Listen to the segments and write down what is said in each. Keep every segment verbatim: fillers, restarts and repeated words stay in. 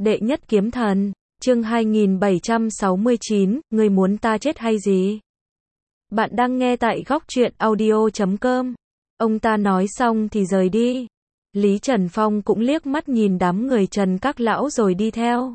Đệ nhất kiếm thần, chương hai nghìn bảy trăm sáu mươi chín, ngươi muốn ta chết hay gì? Bạn đang nghe tại góc truyện audio chấm com. Ông ta nói xong thì rời đi. Lý Trần Phong cũng liếc mắt nhìn đám người Trần các lão rồi đi theo.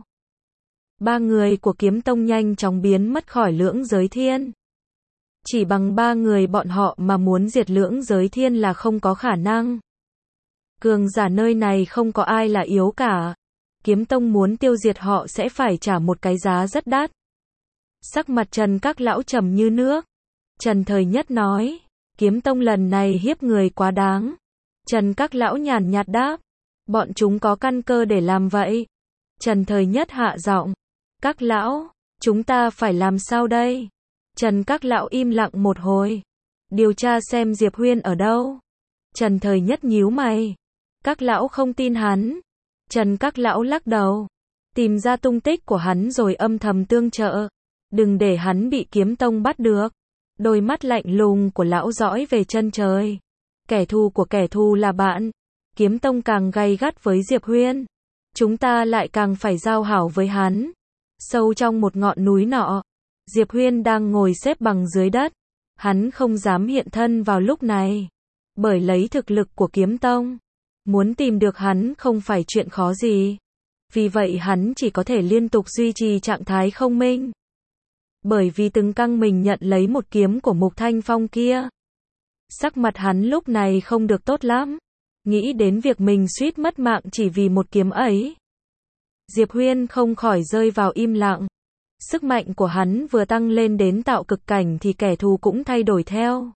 Ba người của kiếm tông nhanh chóng biến mất khỏi lưỡng giới thiên. Chỉ bằng ba người bọn họ mà muốn diệt lưỡng giới thiên là không có khả năng. Cường giả nơi này không có ai là yếu cả. Kiếm tông muốn tiêu diệt họ sẽ phải trả một cái giá rất đắt. Sắc mặt Trần các lão trầm như nước. Trần Thời Nhất nói, kiếm tông lần này hiếp người quá đáng. Trần các lão nhàn nhạt đáp, bọn chúng có căn cơ để làm vậy. Trần Thời Nhất hạ giọng, các lão, chúng ta phải làm sao đây? Trần các lão im lặng một hồi. Điều tra xem Diệp Huyên ở đâu. Trần Thời Nhất nhíu mày. Các lão không tin hắn. Trần các lão lắc đầu. Tìm ra tung tích của hắn rồi âm thầm tương trợ. Đừng để hắn bị kiếm tông bắt được. Đôi mắt lạnh lùng của lão dõi về chân trời. Kẻ thù của kẻ thù là bạn. Kiếm tông càng gay gắt với Diệp Huyên. Chúng ta lại càng phải giao hảo với hắn. Sâu trong một ngọn núi nọ, Diệp Huyên đang ngồi xếp bằng dưới đất. Hắn không dám hiện thân vào lúc này. Bởi lấy thực lực của kiếm tông, muốn tìm được hắn không phải chuyện khó gì. Vì vậy hắn chỉ có thể liên tục duy trì trạng thái không minh. Bởi vì từng căng mình nhận lấy một kiếm của Mục Thanh Phong kia. Sắc mặt hắn lúc này không được tốt lắm. Nghĩ đến việc mình suýt mất mạng chỉ vì một kiếm ấy. Diệp Huyên không khỏi rơi vào im lặng. Sức mạnh của hắn vừa tăng lên đến tạo cực cảnh thì kẻ thù cũng thay đổi theo.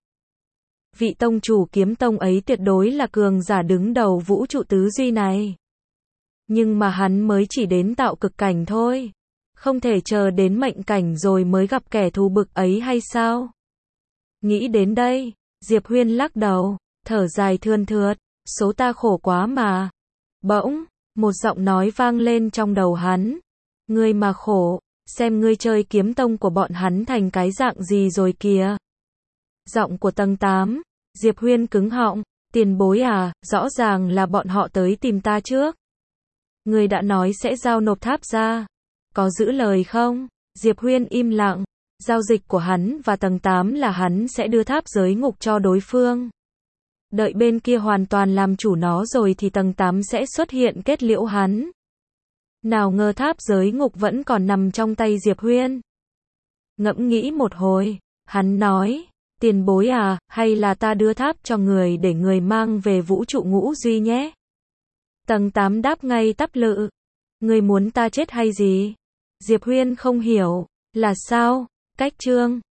Vị tông chủ kiếm tông ấy tuyệt đối là cường giả đứng đầu vũ trụ tứ duy này. Nhưng mà hắn mới chỉ đến tạo cực cảnh thôi. Không thể chờ đến mệnh cảnh rồi mới gặp kẻ thù bực ấy hay sao? Nghĩ đến đây, Diệp Huyên lắc đầu, thở dài thườn thượt, số ta khổ quá mà. Bỗng, một giọng nói vang lên trong đầu hắn. Ngươi mà khổ, xem ngươi chơi kiếm tông của bọn hắn thành cái dạng gì rồi kìa. Giọng của tầng tám, Diệp Huyên cứng họng, tiền bối à, rõ ràng là bọn họ tới tìm ta trước. Ngươi đã nói sẽ giao nộp tháp ra. Có giữ lời không? Diệp Huyên im lặng. Giao dịch của hắn và tầng tám là hắn sẽ đưa tháp giới ngục cho đối phương. Đợi bên kia hoàn toàn làm chủ nó rồi thì tầng tám sẽ xuất hiện kết liễu hắn. Nào ngờ tháp giới ngục vẫn còn nằm trong tay Diệp Huyên. Ngẫm nghĩ một hồi, hắn nói, tiền bối à, hay là ta đưa tháp cho người để người mang về vũ trụ ngũ duy nhé. Tầng tám đáp ngay tắp lự. Người muốn ta chết hay gì? Diệp Huyên không hiểu, là sao? Cách chương